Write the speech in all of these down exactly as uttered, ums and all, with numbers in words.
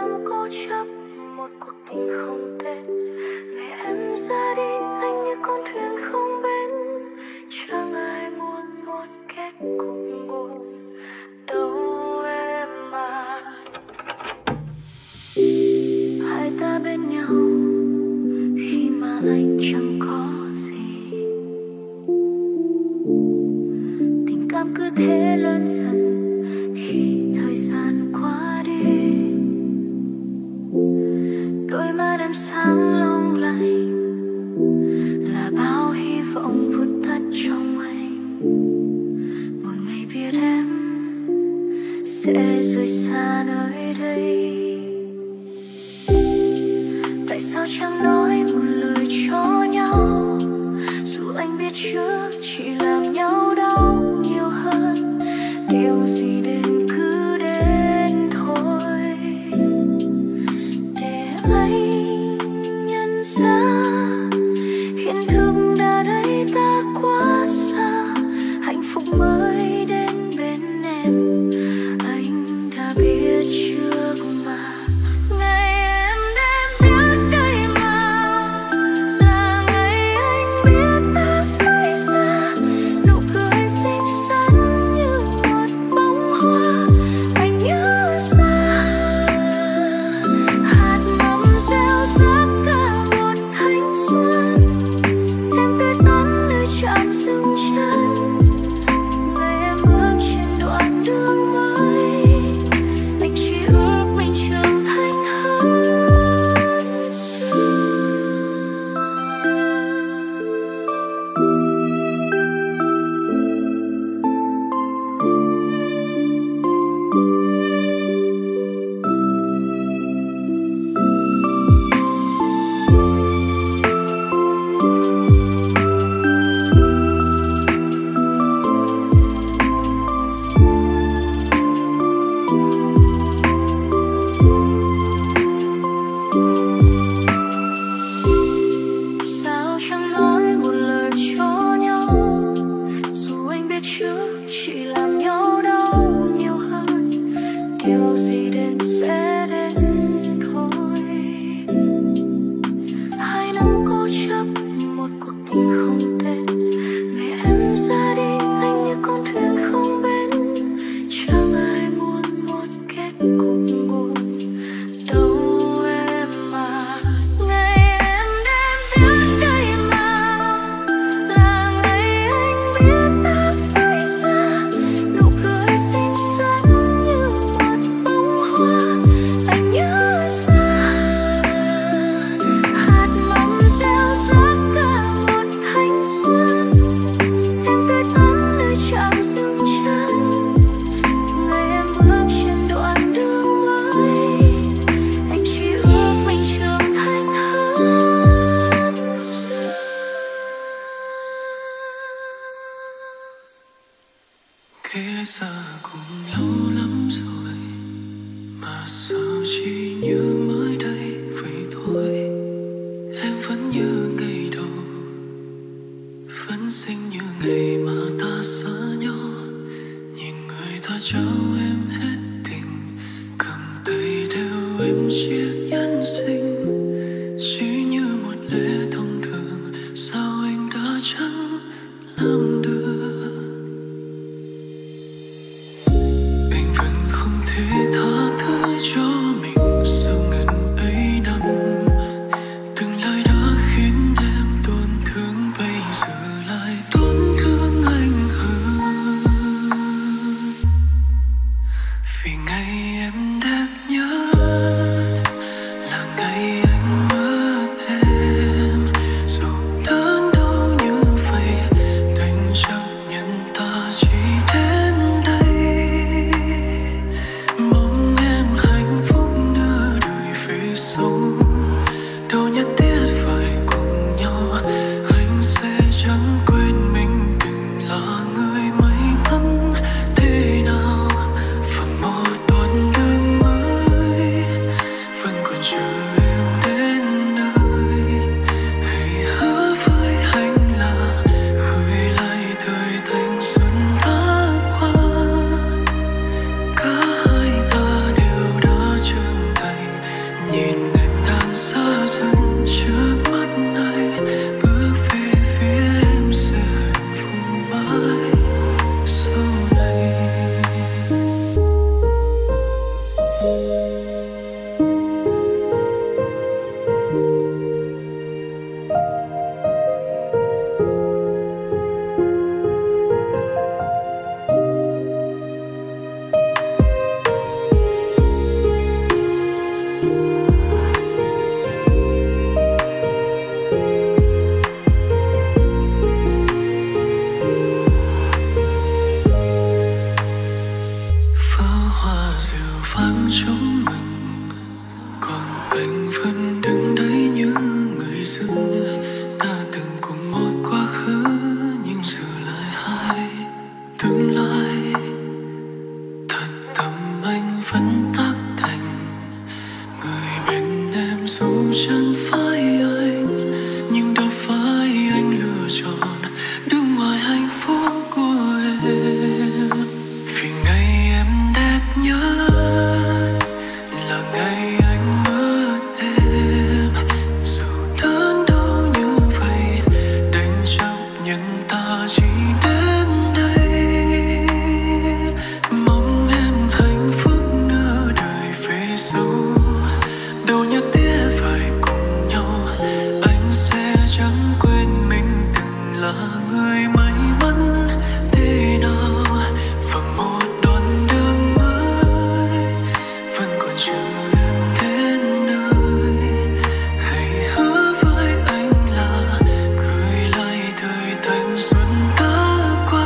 năm cố chấp một cuộc tình không tên. Ngày em ra đi anh như con thuyền không bến, chẳng ai muốn một kết cục buồn đâu em à. Hai ta bên nhau khi mà anh chẳng có gì, tình cảm cứ thế lớn dần khi thời gian qua đi. Đôi mắt em sáng long lanh là bao hy vọng vụt tắt trong anh. Một ngày biết em sẽ rời xa nơi đây. Tại sao chẳng nói một lời cho nhau, dù anh biết trước chỉ làm nhau đau nhiều hơn. Điều gì đến cứ đến thôi, để anh nhận ra hiện thực đã đẩy ta quá xa. Hạnh phúc mới đến bên em anh đã biết trước mà. Ngày em đem biết đây mà là ngày anh biết ta phải xa. Nụ cười xinh xắn như một bông hoa anh nhớ ra. Hạt mầm gieo rắc cả một thanh xuân, em tươi tắn nơi trạm dừng chân. Ngày em bước trên đoạn đường mới, anh chỉ ước mình trưởng thành hơn xưa. Sao chẳng nói một lời cho nhau, dù anh biết trước chỉ làm nhau đau nhiều hơn. Điều gì đến sẽ đến thôi. Hai năm cố chấp một cuộc tình không tên. Ngày em ra đi anh như con thuyền không bến, chẳng ai muốn một kết cục buồn đâu em à. Ngày em đem biết đây mà là ngày anh biết ta phải xa. Nụ cười xinh xắn như một bông hoa anh nhớ ra. Hạt mầm gieo rắc cả một thanh xuân, em tươi tắn nơi trạm dừng chân. Ngày em bước trên đoạn đường mới, anh chỉ ước mình trưởng thành hơn xưa. Kể ra cũng lâu lắm rồi mà sao chỉ như mới đây vậy thôi. Em vẫn như ngày đầu, vẫn xinh như ngày mà ta xa nhau. Nhìn người ta trao em hết tình, cầm tay đeo em chiếc nhẫn xinh. Chỉ như một lẽ thông thường, sao anh đã chẳng làm được. Anh vẫn không thể tha thứ cho mình sau ngần ấy năm. Từng lời đã khiến em tổn thương, bây giờ lại tổn thương anh hơn. Vì ngày em đẹp nhất là ngày anh mất em. Dù đớn đau như vậy, đành chấp nhận ta chỉ đến đây. Mong em hạnh phúc đưa đời về sau, đâu nhất thiết phải cùng nhau. Anh sẽ chẳng quên mình từng là người may mắn thế nào. Và một đoạn đường phán chống mình, còn anh vẫn đứng đấy như người dưng đã từng cùng một quá khứ, nhưng giờ lại hai tương lai. Thật tâm anh vẫn tác thành người bên em dù chẳng phải anh, nhưng đâu phải anh lựa chọn đứng ngoài hạnh phúc của em. Vì ngày em đẹp nhất là ngày anh mất em, dù đớn đau như vậy đành chấp nhận ta chỉ đến đây. Mong em hạnh phúc nửa đời về sau, đâu nhất thiết phải cùng nhau. Anh sẽ chẳng quên mình từng là người may mắn thế nào. Và một đoạn đường mới vẫn còn chờ em đến nơi. Hãy hứa với anh là gửi lại thời thanh xuân đã qua.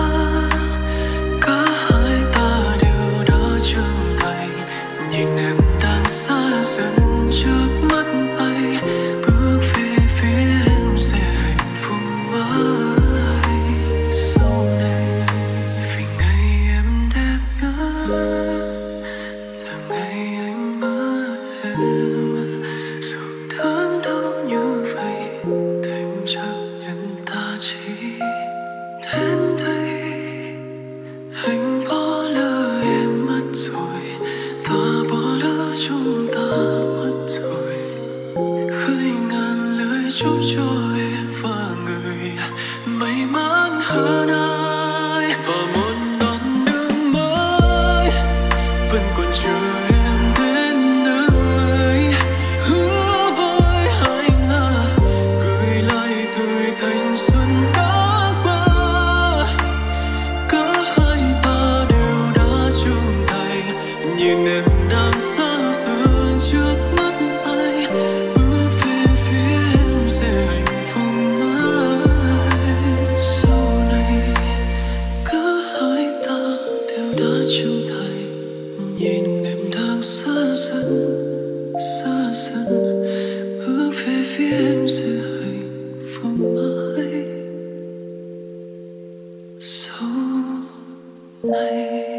Cả hai ta đều đã trưởng thành, nhìn em đang xa dần trước mắt anh, bước về phía em sẽ hạnh phúc mãi sau này. Vì ngày em đẹp nhất là ngày anh mất em, dù đớn đau như vậy đành chấp nhận ta chỉ đến đây. Anh bỏ lỡ em mất rồi, ta bỏ lỡ chúng ta mất rồi. Khơi ngàn lời chúc cho em và người may mắn hơn ai. Và một đoạn đường mới vẫn còn chờ em đến nơi. Hứa với anh là gửi lại thời thanh xuân đã qua. Cả hai ta đều đã trưởng thành, nhìn em đang xa dần trước mắt anh, bước về phía em sẽ hạnh phúc mãi sau này. Cả hai ta đều đã trưởng thành, nhìn em đang xa dần xa dần, bước về phía em sẽ hạnh phúc mãi sau này.